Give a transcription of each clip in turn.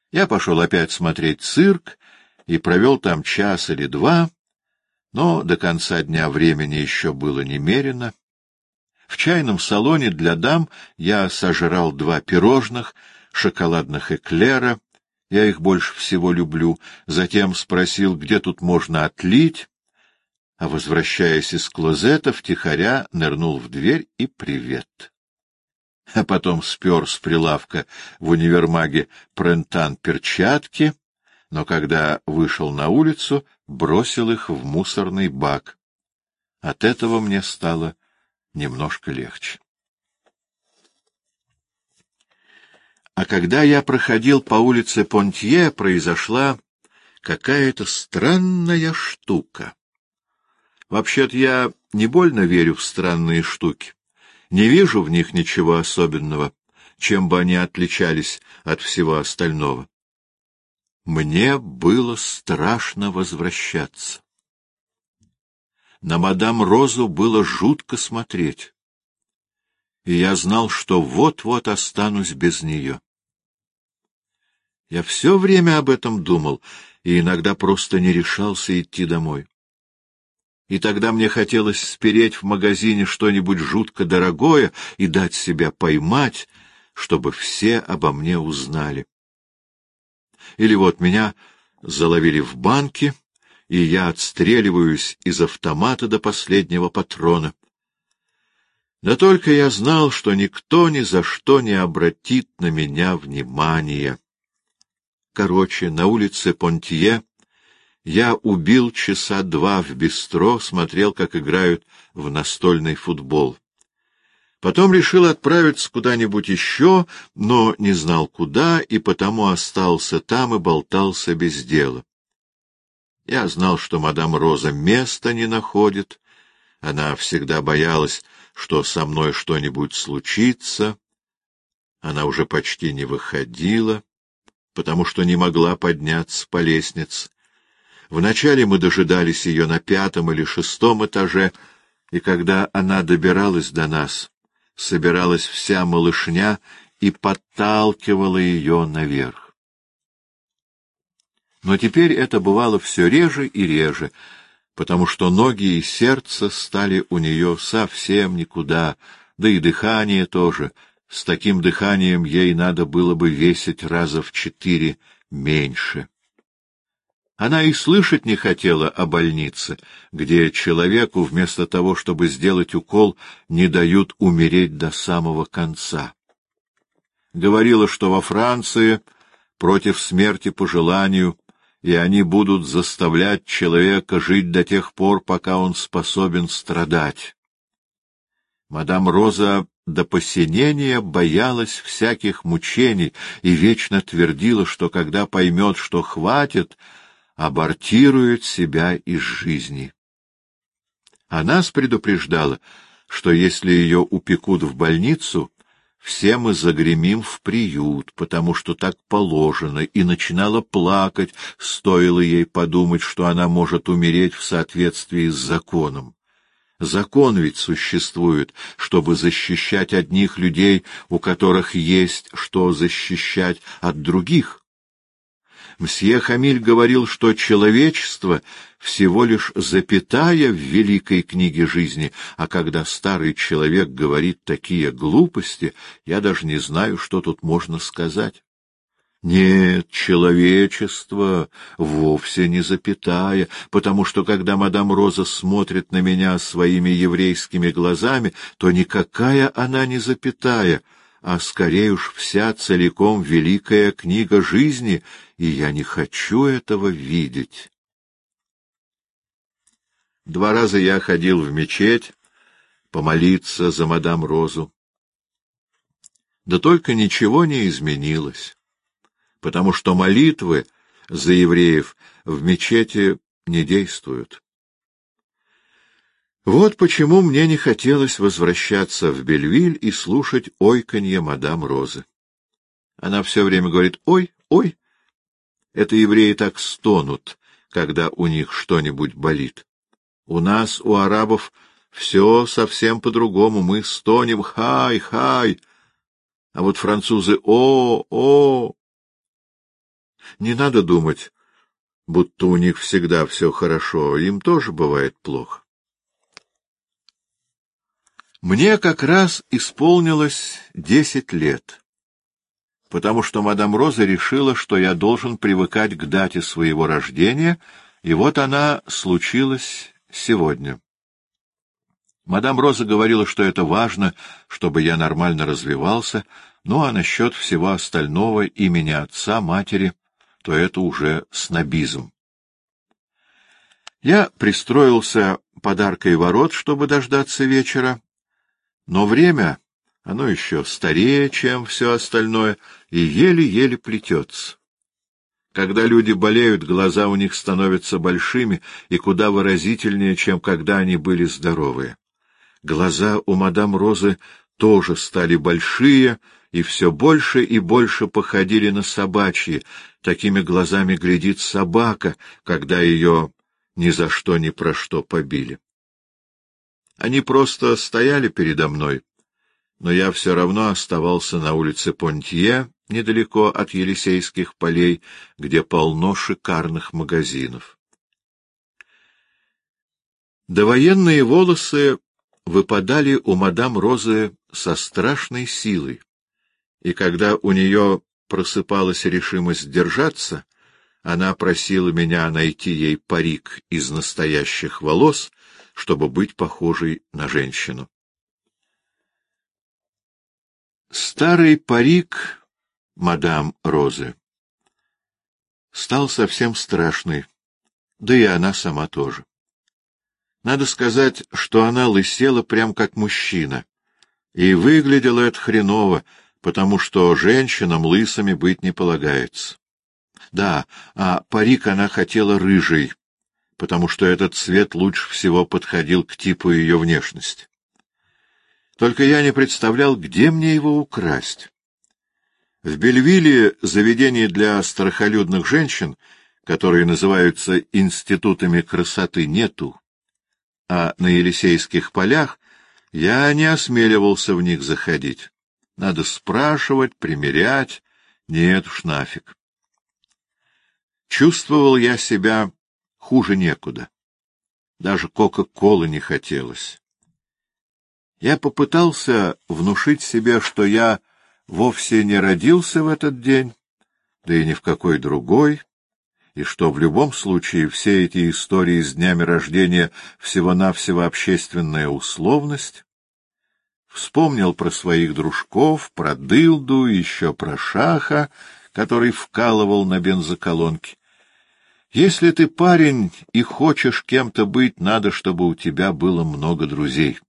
Я пошел опять смотреть цирк и провел там час или два, но до конца дня времени еще было немерено. В чайном салоне для дам я сожрал 2 пирожных, шоколадных эклера, я их больше всего люблю, затем спросил, где тут можно отлить, а, возвращаясь из клозета, втихаря нырнул в дверь и привет. А потом спер с прилавка в универмаге Прентан перчатки, но когда вышел на улицу, бросил их в мусорный бак. От этого мне стало немножко легче. А когда я проходил по улице Понтье, произошла какая-то странная штука. Вообще-то я не больно верю в странные штуки, не вижу в них ничего особенного, чем бы они отличались от всего остального. Мне было страшно возвращаться. На мадам Розу было жутко смотреть, и я знал, что вот-вот останусь без нее. Я все время об этом думал, и иногда просто не решался идти домой. И тогда мне хотелось спереть в магазине что-нибудь жутко дорогое и дать себя поймать, чтобы все обо мне узнали. Или вот меня заловили в банке, и я отстреливаюсь из автомата до последнего патрона. Да только я знал, что никто ни за что не обратит на меня внимания. Короче, на улице Понтье я убил часа 2 в бистро, смотрел, как играют в настольный футбол. Потом решил отправиться куда-нибудь еще, но не знал куда, и потому остался там и болтался без дела. Я знал, что мадам Роза места не находит. Она всегда боялась, что со мной что-нибудь случится. Она уже почти не выходила, потому что не могла подняться по лестнице. Вначале мы дожидались ее на 5-м или 6-м этаже, и когда она добиралась до нас, собиралась вся малышня и подталкивала ее наверх. Но теперь это бывало все реже и реже, потому что ноги и сердце стали у нее совсем никуда, да и дыхание тоже. С таким дыханием ей надо было бы весить раза в 4 меньше. Она и слышать не хотела о больнице, где человеку вместо того, чтобы сделать укол, не дают умереть до самого конца. Говорила, что во Франции против смерти по желанию, и они будут заставлять человека жить до тех пор, пока он способен страдать. Мадам Роза до посинения боялась всяких мучений и вечно твердила, что когда поймет, что хватит, абортирует себя из жизни. А нас предупреждала, что если ее упекут в больницу, все мы загремим в приют, потому что так положено, и начинала плакать, стоило ей подумать, что она может умереть в соответствии с законом. Закон ведь существует, чтобы защищать одних людей, у которых есть что защищать от других. Мсье Хамиль говорил, что человечество всего лишь запятая в великой книге жизни, а когда старый человек говорит такие глупости, я даже не знаю, что тут можно сказать. Нет, человечество вовсе не запятая, потому что когда мадам Роза смотрит на меня своими еврейскими глазами, то никакая она не запятая, а скорее уж вся целиком великая книга жизни, и я не хочу этого видеть. 2 раза я ходил в мечеть помолиться за мадам Розу. Да только ничего не изменилось, потому что молитвы за евреев в мечети не действуют. Вот почему мне не хотелось возвращаться в Бельвиль и слушать ойканье мадам Розы. Она все время говорит «Ой, ой». Это евреи так стонут, когда у них что-нибудь болит. У нас, у арабов, все совсем по-другому. Мы стонем «Хай, хай», а вот французы «О, о». Не надо думать, будто у них всегда все хорошо, им тоже бывает плохо. Мне как раз исполнилось 10 лет, потому что мадам Роза решила, что я должен привыкать к дате своего рождения, и вот она случилась сегодня. Мадам Роза говорила, что это важно, чтобы я нормально развивался, ну а насчет всего остального, имени отца, матери, то это уже снобизм. Я пристроился под аркой ворот, чтобы дождаться вечера, но время, оно еще старее, чем все остальное, и еле-еле плетется. Когда люди болеют, глаза у них становятся большими и куда выразительнее, чем когда они были здоровые. Глаза у мадам Розы тоже стали большие и все больше и больше походили на собачьи. Такими глазами глядит собака, когда ее ни за что ни про что побили. Они просто стояли передо мной, но я все равно оставался на улице Понтье, недалеко от Елисейских полей, где полно шикарных магазинов. Довоенные волосы выпадали у мадам Розы со страшной силой, и когда у нее просыпалась решимость держаться, она просила меня найти ей парик из настоящих волос, чтобы быть похожей на женщину. Старый парик мадам Розы стал совсем страшный, да и она сама тоже. Надо сказать, что она лысела прям как мужчина, и выглядело это хреново, потому что женщинам лысыми быть не полагается. Да, а парик она хотела рыжий, потому что этот цвет лучше всего подходил к типу ее внешности. Только я не представлял, где мне его украсть. В Бельвилле заведений для страхолюдных женщин, которые называются институтами красоты, нету, а на Елисейских полях я не осмеливался в них заходить. Надо спрашивать, примерять, нет уж нафиг. Чувствовал я себя хуже некуда. Даже кока-колы не хотелось. Я попытался внушить себе, что я вовсе не родился в этот день, да и ни в какой другой, и что в любом случае все эти истории с днями рождения всего-навсего общественная условность. Вспомнил про своих дружков, про дылду, еще про шаха, который вкалывал на бензоколонке. Если ты парень и хочешь кем-то быть, надо, чтобы у тебя было много друзей.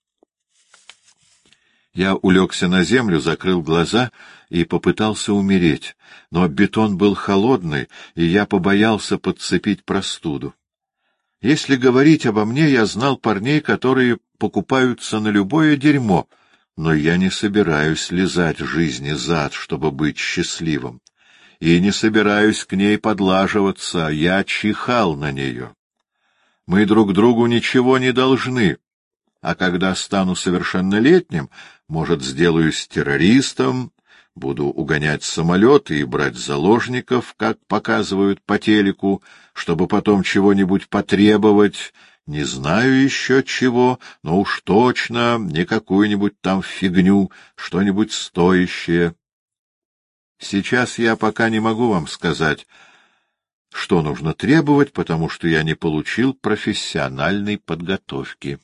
Я улегся на землю, закрыл глаза и попытался умереть, но бетон был холодный, и я побоялся подцепить простуду. Если говорить обо мне, я знал парней, которые покупаются на любое дерьмо, но я не собираюсь лизать жизни зад, чтобы быть счастливым, и не собираюсь к ней подлаживаться, я чихал на нее. Мы друг другу ничего не должны, а когда стану совершеннолетним, может, сделаюсь террористом, буду угонять самолеты и брать заложников, как показывают по телеку, чтобы потом чего-нибудь потребовать, не знаю еще чего, но уж точно не какую-нибудь там фигню, что-нибудь стоящее. Сейчас я пока не могу вам сказать, что нужно требовать, потому что я не получил профессиональной подготовки.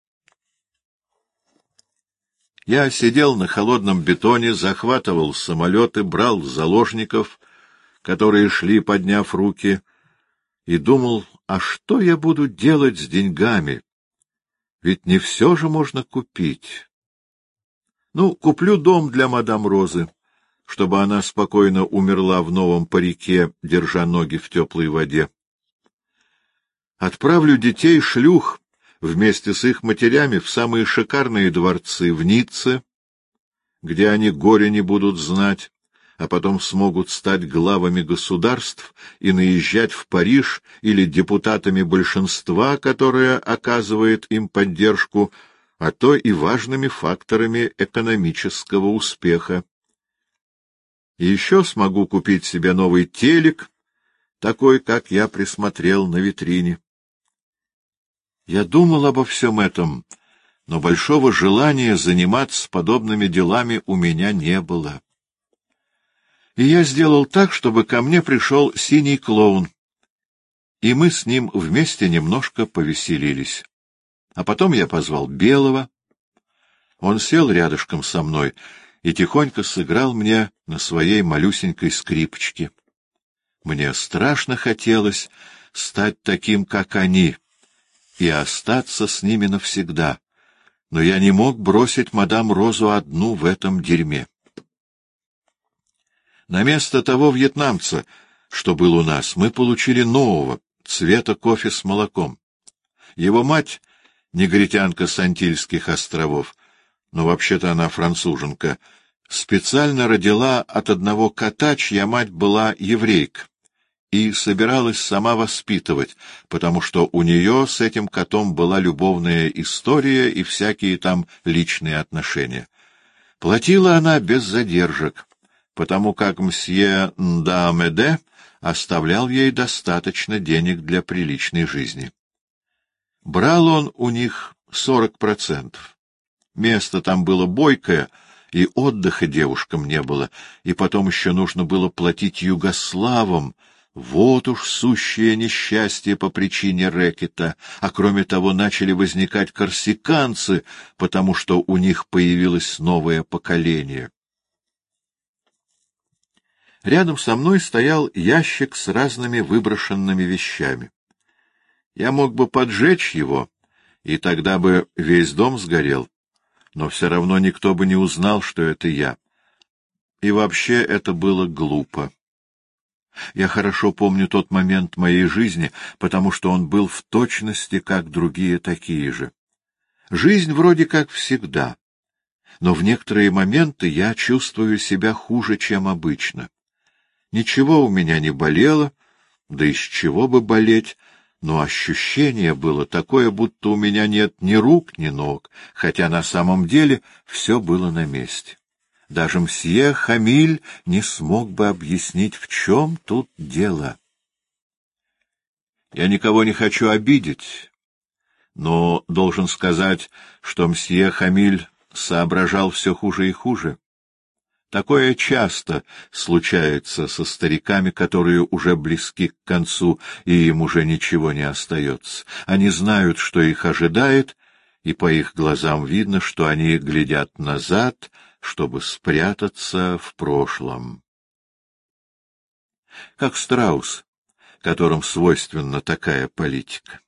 Я сидел на холодном бетоне, захватывал самолеты, брал заложников, которые шли, подняв руки, и думал, а что я буду делать с деньгами? Ведь не все же можно купить. Ну, куплю дом для мадам Розы, чтобы она спокойно умерла в новом парике, держа ноги в теплой воде. Отправлю детей-шлюх вместе с их матерями в самые шикарные дворцы в Ницце, где они горя не будут знать, а потом смогут стать главами государств и наезжать в Париж или депутатами большинства, которое оказывает им поддержку, а то и важными факторами экономического успеха. И еще смогу купить себе новый телек, такой, как я присмотрел на витрине. Я думал обо всем этом, но большого желания заниматься подобными делами у меня не было. И я сделал так, чтобы ко мне пришел синий клоун, и мы с ним вместе немножко повеселились. А потом я позвал белого. Он сел рядышком со мной и тихонько сыграл мне на своей малюсенькой скрипочке. Мне страшно хотелось стать таким, как они, и остаться с ними навсегда, но я не мог бросить мадам Розу одну в этом дерьме. На место того вьетнамца, что был у нас, мы получили нового, цвета кофе с молоком. Его мать — негритянка с Антильских островов, но вообще-то она француженка, специально родила от одного кота, чья мать была еврейка, и собиралась сама воспитывать, потому что у нее с этим котом была любовная история и всякие там личные отношения. Платила она без задержек, потому как мсье Ндамеде оставлял ей достаточно денег для приличной жизни. Брал он у них 40%. Место там было бойкое, и отдыха девушкам не было, и потом еще нужно было платить югославам. Вот уж сущее несчастье по причине рэкета, а кроме того начали возникать корсиканцы, потому что у них появилось новое поколение. Рядом со мной стоял ящик с разными выброшенными вещами. Я мог бы поджечь его, и тогда бы весь дом сгорел, но все равно никто бы не узнал, что это я. И вообще это было глупо. Я хорошо помню тот момент моей жизни, потому что он был в точности, как другие такие же. Жизнь вроде как всегда, но в некоторые моменты я чувствую себя хуже, чем обычно. Ничего у меня не болело, да из чего бы болеть, но ощущение было такое, будто у меня нет ни рук, ни ног, хотя на самом деле все было на месте. Даже мсье Хамиль не смог бы объяснить, в чем тут дело. Я никого не хочу обидеть, но должен сказать, что мсье Хамиль соображал все хуже и хуже. Такое часто случается со стариками, которые уже близки к концу, и им уже ничего не остается. Они знают, что их ожидает, и по их глазам видно, что они глядят назад, чтобы спрятаться в прошлом. Как страус, которым свойственна такая политика.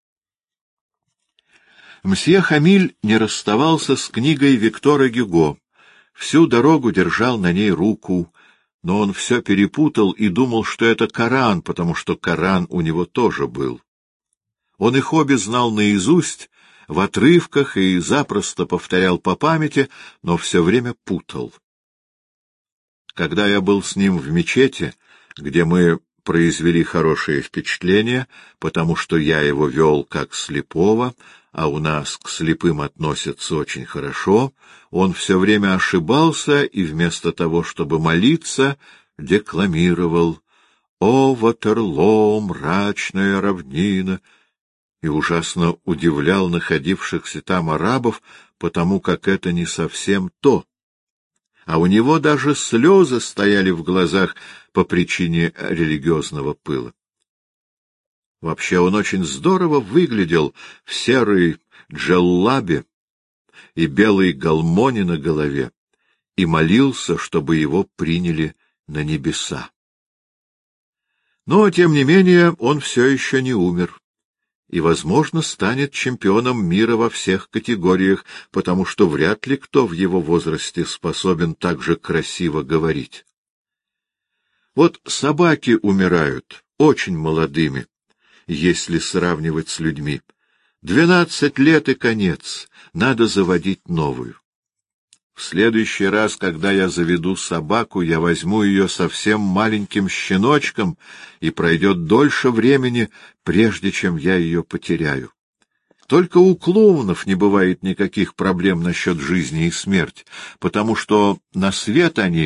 Мсье Хамиль не расставался с книгой Виктора Гюго, всю дорогу держал на ней руку, но он все перепутал и думал, что это Коран, потому что Коран у него тоже был. Он их обе знал наизусть, в отрывках и запросто повторял по памяти, но все время путал. Когда я был с ним в мечети, где мы произвели хорошее впечатление, потому что я его вел как слепого, а у нас к слепым относятся очень хорошо, он все время ошибался и вместо того, чтобы молиться, декламировал «О, Ватерлоо, мрачная равнина!» и ужасно удивлял находившихся там арабов, потому как это не совсем то. А у него даже слезы стояли в глазах по причине религиозного пыла. Вообще он очень здорово выглядел в серой джеллабе и белой галмоне на голове, и молился, чтобы его приняли на небеса. Но, тем не менее, он все еще не умер, и, возможно, станет чемпионом мира во всех категориях, потому что вряд ли кто в его возрасте способен так же красиво говорить. Вот собаки умирают очень молодыми, если сравнивать с людьми. 12 лет и конец, надо заводить новую. В следующий раз, когда я заведу собаку, я возьму ее совсем маленьким щеночком, и пройдет дольше времени, прежде чем я ее потеряю. Только у клоунов не бывает никаких проблем насчет жизни и смерти, потому что на свет они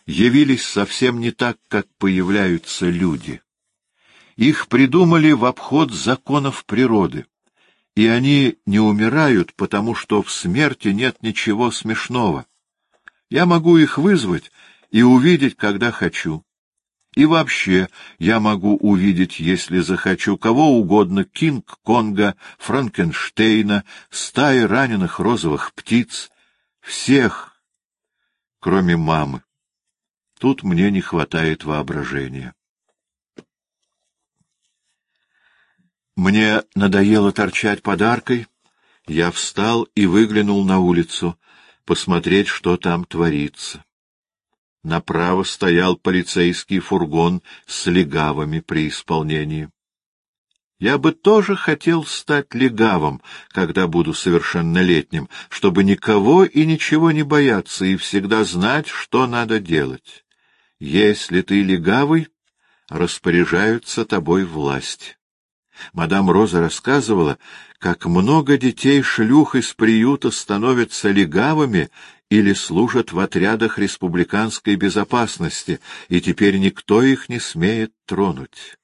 явились совсем не так, как появляются люди. Их придумали в обход законов природы, и они не умирают, потому что в смерти нет ничего смешного. Я могу их вызвать и увидеть, когда хочу. И вообще я могу увидеть, если захочу, кого угодно: Кинг-Конга, Франкенштейна, стаи раненых розовых птиц, всех, кроме мамы. Тут мне не хватает воображения. Мне надоело торчать под аркой. Я встал и выглянул на улицу, посмотреть, что там творится. Направо стоял полицейский фургон с легавыми при исполнении. Я бы тоже хотел стать легавым, когда буду совершеннолетним, чтобы никого и ничего не бояться и всегда знать, что надо делать. Если ты легавый, распоряжаются тобой власть. Мадам Роза рассказывала, как много детей-шлюх из приюта становятся легавыми или служат в отрядах республиканской безопасности, и теперь никто их не смеет тронуть.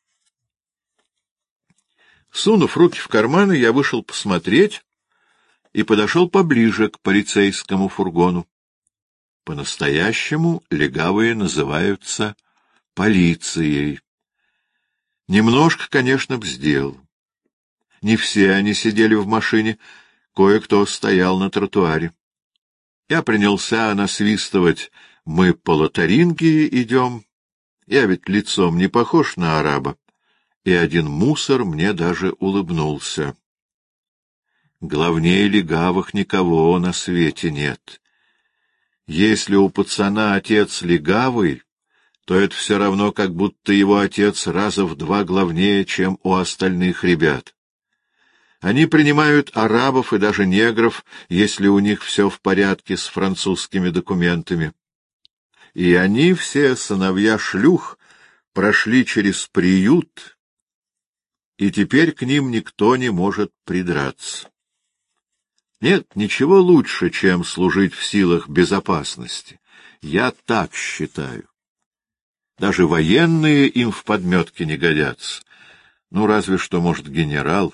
Сунув руки в карманы, я вышел посмотреть и подошел поближе к полицейскому фургону. По-настоящему легавые называются полицией. Немножко, конечно, бздел. Не все они сидели в машине, кое-кто стоял на тротуаре. Я принялся насвистывать: «Мы по Лотарингии идем». Я ведь лицом не похож на араба, и один мусор мне даже улыбнулся. Главнее легавых никого на свете нет. Если у пацана отец легавый, то это все равно, как будто его отец раза в 2 главнее, чем у остальных ребят. Они принимают арабов и даже негров, если у них все в порядке с французскими документами. И они, все сыновья шлюх, прошли через приют, и теперь к ним никто не может придраться. Нет ничего лучше, чем служить в силах безопасности. Я так считаю. Даже военные им в подметке не годятся. Ну, разве что, может, генерал.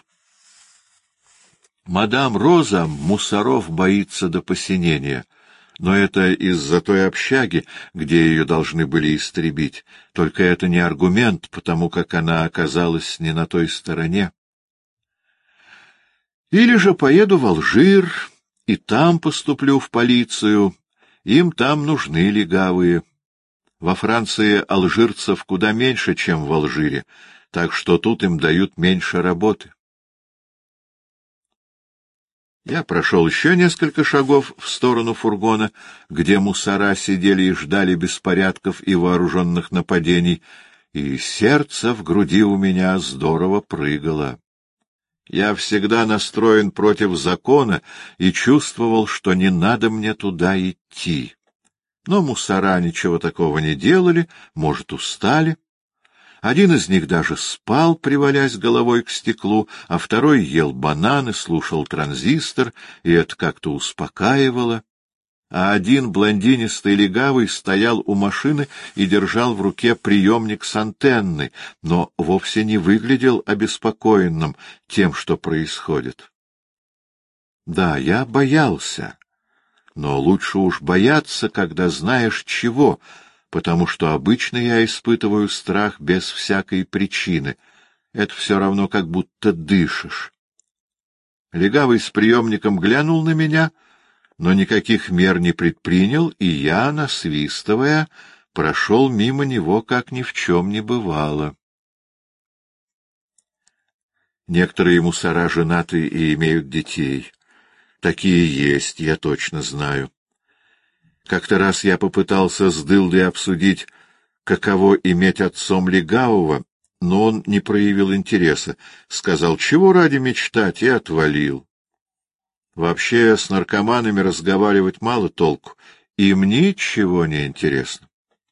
Мадам Роза мусоров боится до посинения, но это из-за той общаги, где ее должны были истребить. Только это не аргумент, потому как она оказалась не на той стороне. Или же поеду в Алжир, и там поступлю в полицию. Им там нужны легавые. Во Франции алжирцев куда меньше, чем в Алжире, так что тут им дают меньше работы. Я прошел еще несколько шагов в сторону фургона, где мусора сидели и ждали беспорядков и вооруженных нападений, и сердце в груди у меня здорово прыгало. Я всегда настроен против закона и чувствовал, что не надо мне туда идти. Но мусора ничего такого не делали, может, устали. Один из них даже спал, привалясь головой к стеклу, а второй ел бананы, слушал транзистор, и это как-то успокаивало. А один блондинистый легавый стоял у машины и держал в руке приемник с антенной, но вовсе не выглядел обеспокоенным тем, что происходит. Да, я боялся. Но лучше уж бояться, когда знаешь чего, потому что обычно я испытываю страх без всякой причины. Это все равно, как будто дышишь. Легавый с приемником глянул на меня, но никаких мер не предпринял, и я, насвистывая, прошел мимо него, как ни в чем не бывало. Некоторые мусора женаты и имеют детей. Такие есть, я точно знаю. Как-то раз я попытался с дылдой обсудить, каково иметь отцом легавого, но он не проявил интереса, сказал, чего ради мечтать, и отвалил. Вообще с наркоманами разговаривать мало толку, им ничего не интересно.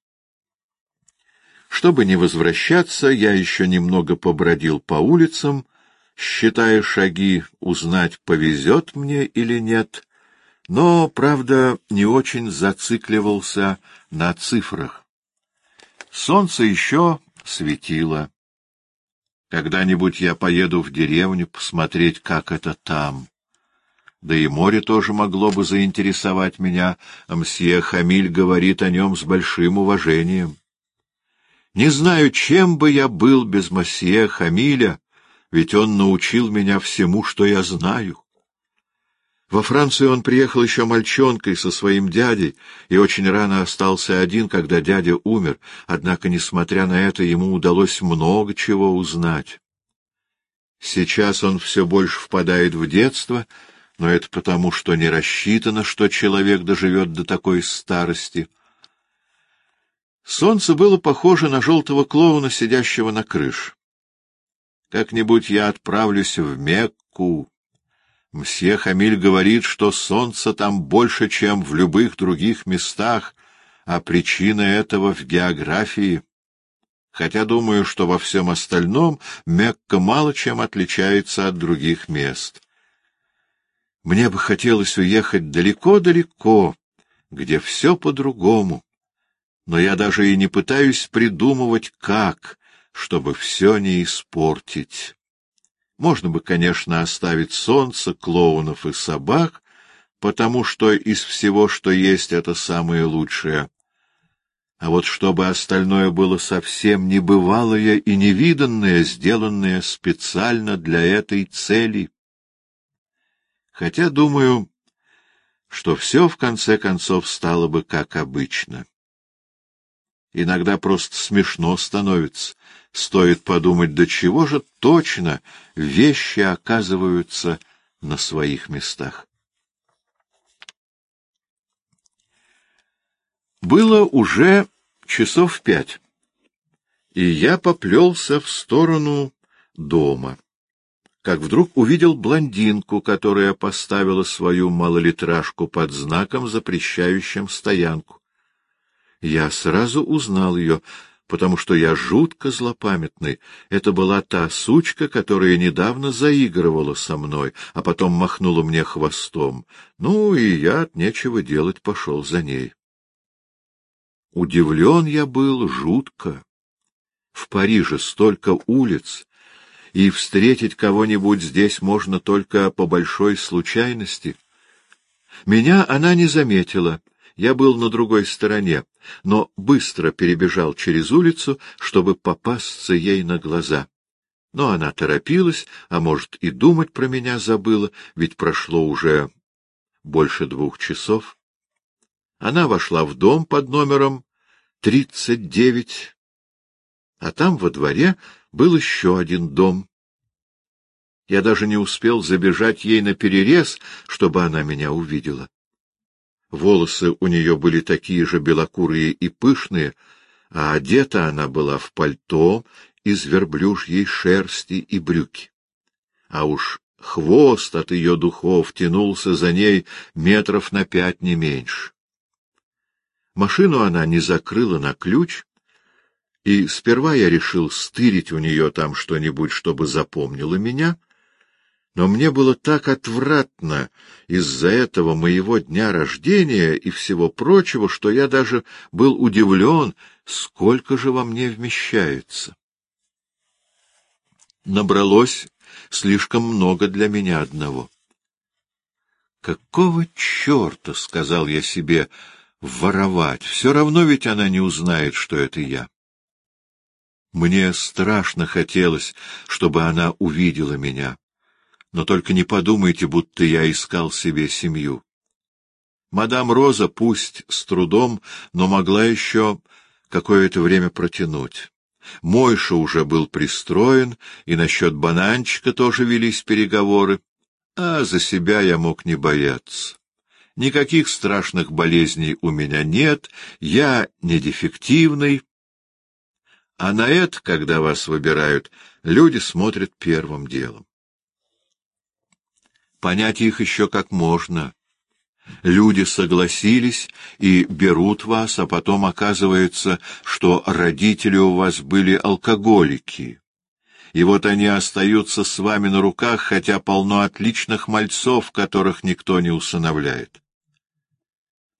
Чтобы не возвращаться, я еще немного побродил по улицам, считая шаги, узнать, повезет мне или нет, но, правда, не очень зацикливался на цифрах. Солнце еще светило. Когда-нибудь я поеду в деревню посмотреть, как это там. Да и море тоже могло бы заинтересовать меня, а мсье Хамиль говорит о нем с большим уважением. Не знаю, чем бы я был без мсье Хамиля, ведь он научил меня всему, что я знаю. Во Францию он приехал еще мальчонкой со своим дядей и очень рано остался один, когда дядя умер, однако, несмотря на это, ему удалось много чего узнать. Сейчас он все больше впадает в детство, но это потому, что не рассчитано, что человек доживет до такой старости. Солнце было похоже на желтого клоуна, сидящего на крыше. Как-нибудь я отправлюсь в Мекку. Мсье Хамиль говорит, что солнца там больше, чем в любых других местах, а причина этого в географии. Хотя думаю, что во всем остальном Мекка мало чем отличается от других мест. Мне бы хотелось уехать далеко-далеко, где все по-другому, но я даже и не пытаюсь придумывать, как, чтобы все не испортить. Можно бы, конечно, оставить солнце, клоунов и собак, потому что из всего, что есть, это самое лучшее. А вот чтобы остальное было совсем небывалое и невиданное, сделанное специально для этой цели. Хотя, думаю, что все в конце концов стало бы как обычно. Иногда просто смешно становится. Стоит подумать, до чего же точно вещи оказываются на своих местах. Было уже 5:00, и я поплелся в сторону дома, как вдруг увидел блондинку, которая поставила свою малолитражку под знаком, запрещающим стоянку. Я сразу узнал ее, потому что я жутко злопамятный. Это была та сучка, которая недавно заигрывала со мной, а потом махнула мне хвостом. Ну, и я от нечего делать пошел за ней. Удивлен я был жутко. В Париже столько улиц, и встретить кого-нибудь здесь можно только по большой случайности. Меня она не заметила, я был на другой стороне, но быстро перебежал через улицу, чтобы попасться ей на глаза. Но она торопилась, а может, и думать про меня забыла, ведь прошло уже больше 2 часов. Она вошла в дом под номером 39, а там во дворе был еще один дом. Я даже не успел забежать ей наперерез, чтобы она меня увидела. Волосы у нее были такие же белокурые и пышные, а одета она была в пальто из верблюжьей шерсти и брюки. А уж хвост от ее духов тянулся за ней 5 метров не меньше. Машину она не закрыла на ключ, и сперва я решил стырить у нее там что-нибудь, чтобы запомнила меня, но мне было так отвратно из-за этого моего дня рождения и всего прочего, что я даже был удивлен, сколько же во мне вмещается. Набралось слишком много для меня одного. «Какого черта, — сказал я себе, — воровать? Все равно ведь она не узнает, что это я». Мне страшно хотелось, чтобы она увидела меня. Но только не подумайте, будто я искал себе семью. Мадам Роза, пусть с трудом, но могла еще какое-то время протянуть. Мойша уже был пристроен, и насчет бананчика тоже велись переговоры, а за себя я мог не бояться. Никаких страшных болезней у меня нет, я не дефективный. А на это, когда вас выбирают, люди смотрят первым делом. Понять их еще как можно. Люди согласились и берут вас, а потом оказывается, что родители у вас были алкоголики. И вот они остаются с вами на руках, хотя полно отличных мальцов, которых никто не усыновляет.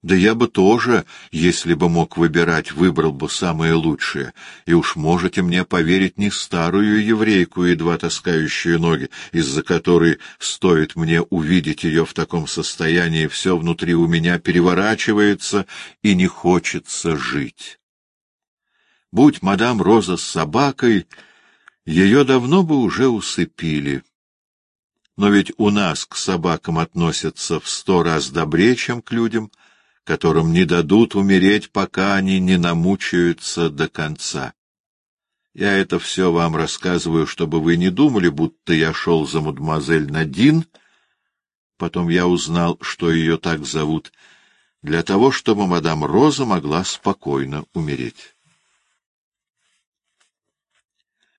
Да я бы тоже, если бы мог выбирать, выбрал бы самое лучшее. И уж можете мне поверить, не старую еврейку, едва таскающую ноги, из-за которой, стоит мне увидеть ее в таком состоянии, все внутри у меня переворачивается и не хочется жить. Будь мадам Роза с собакой, ее давно бы уже усыпили. Но ведь у нас к собакам относятся в 100 раз добрее, чем к людям, которым не дадут умереть, пока они не намучаются до конца. Я это все вам рассказываю, чтобы вы не думали, будто я шел за мадемуазель Надин, потом я узнал, что ее так зовут, для того, чтобы мадам Роза могла спокойно умереть.